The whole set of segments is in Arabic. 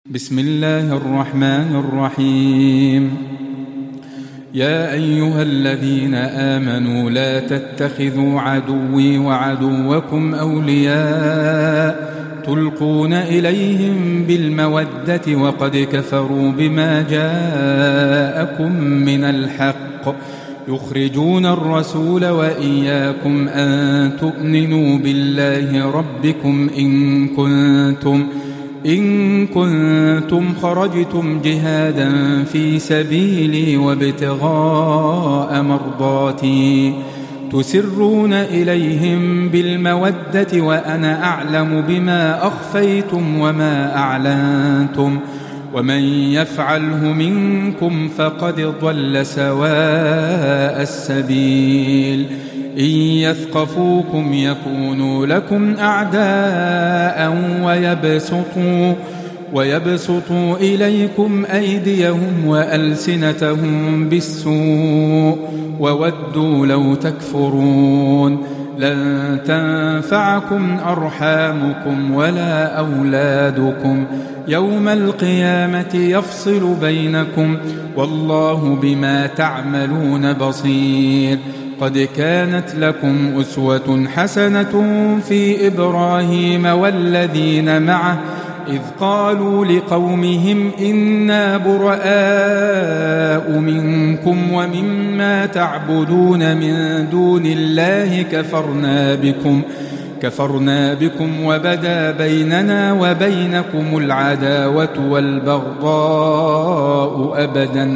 بسم الله الرحمن الرحيم. يا أيها الذين آمنوا لا تتخذوا عدوي وعدوكم أولياء تلقون إليهم بالمودة وقد كفروا بما جاءكم من الحق يخرجون الرسول وإياكم أن تؤمنوا بالله ربكم إن كنتم خرجتم جهادا في سبيلي وابتغاء مرضاتي تسرون إليهم بالمودة وأنا أعلم بما أخفيتم وما أعلنتم ومن يفعله منكم فقد ضل سواء السبيل. إن يثقفوكم يكونوا لكم أعداء ويبسطوا إليكم أيديهم وألسنتهم بالسوء وودوا لو تكفرون. لن تنفعكم أرحامكم ولا أولادكم يوم القيامة يفصل بينكم والله بما تعملون بصير. قد كانت لكم أسوة حسنة في إبراهيم والذين معه إذ قالوا لقومهم إنا براء منكم ومما تعبدون من دون الله كفرنا بكم وبدا بيننا وبينكم العداوة والبغضاء أبدا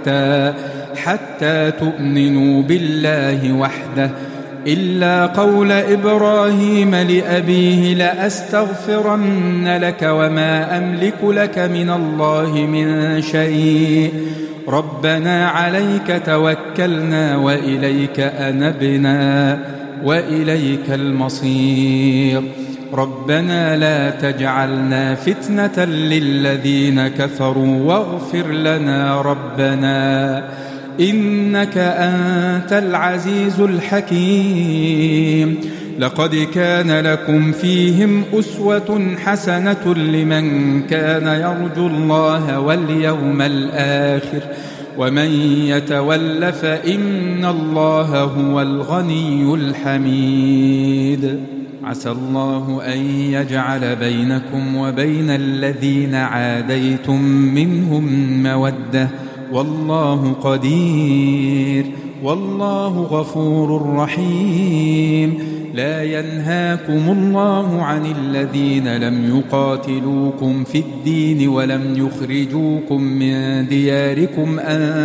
حتى تؤمنوا بالله وحده إلا قول إبراهيم لأبيه لأستغفرن لك وما أملك لك من الله من شيء ربنا عليك توكلنا وإليك أنبنا وإليك المصير. ربنا لا تجعلنا فتنة للذين كفروا واغفر لنا ربنا إنك أنت العزيز الحكيم. لقد كان لكم فيهم أسوة حسنة لمن كان يرجو الله واليوم الآخر ومن يتول فإن الله هو الغني الحميد. عسى الله أن يجعل بينكم وبين الذين عاديتم منهم مودة والله قدير والله غفور رحيم. لا ينهاكم الله عن الذين لم يقاتلوكم في الدين ولم يخرجوكم من دياركم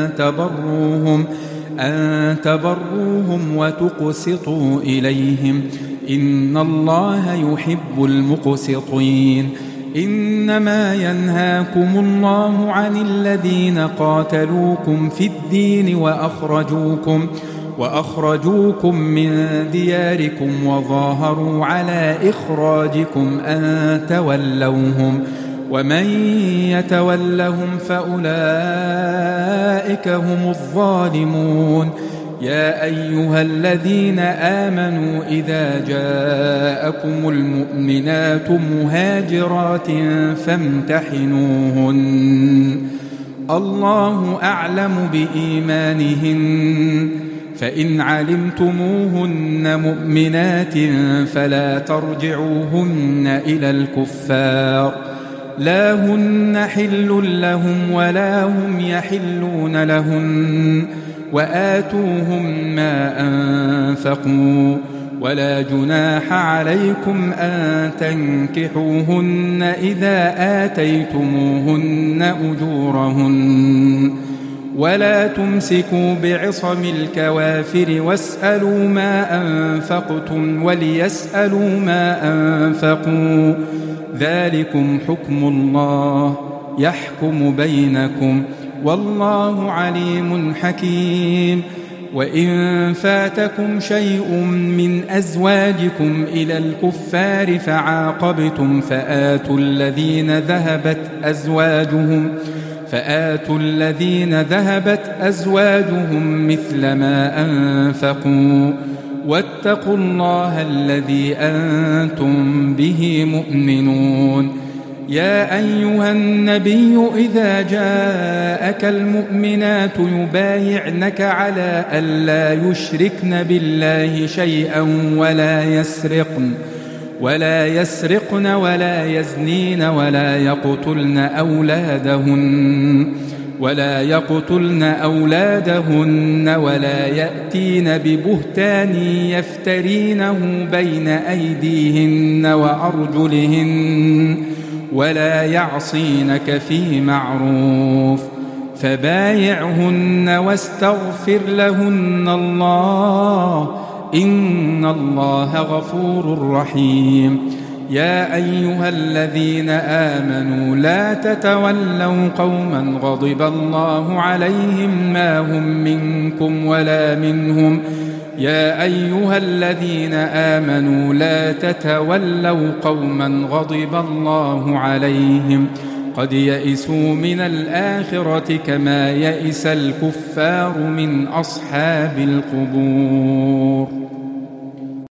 أن تبروهم وتقسطوا إليهم إن الله يحب المقسطين. إنما ينهاكم الله عن الذين قاتلوكم في الدين وأخرجوكم من دياركم وظاهروا على إخراجكم أن تولوهم ومن يتولهم فأولئك هم الظالمون. يا أيها الذين آمنوا إذا جاءكم المؤمنات مهاجرات فامتحنوهن الله أعلم بإيمانهن فإن علمتموهن مؤمنات فلا ترجعوهن إلى الكفار لا هن حل لهم ولا هم يحلون لهن وآتوهم ما أنفقوا ولا جناح عليكم أن تنكحوهن إذا آتيتموهن أجورهن ولا تمسكوا بعصم الكوافر واسألوا ما أنفقتم وليسألوا ما أنفقوا ذلكم حكم الله يحكم بينكم والله عليم حكيم. وإن فاتكم شيء من أزواجكم إلى الكفار فعاقبتم فآتوا الذين ذهبت أزواجهم مثل ما أنفقوا واتقوا الله الذي أنتم به مؤمنون. يا أيها النبي إذا جاءك المؤمنات يبايعنك على ألا يشركن بالله شيئا ولا يسرقن ولا يزنين ولا يقتلن أولادهن ولا يأتين ببهتان يفترينه بين أيديهن وأرجلهن ولا يعصينك في معروف فبايعهن واستغفر لهن الله إن الله غفور رحيم. يا أيها الذين آمنوا لا تتولوا قوما غضب الله عليهم ما هم منكم ولا منهم يا أيها الذين آمنوا لا تتولوا قوما غضب الله عليهم قد يئسوا من الآخرة كما يئس الكفار من أصحاب القبور.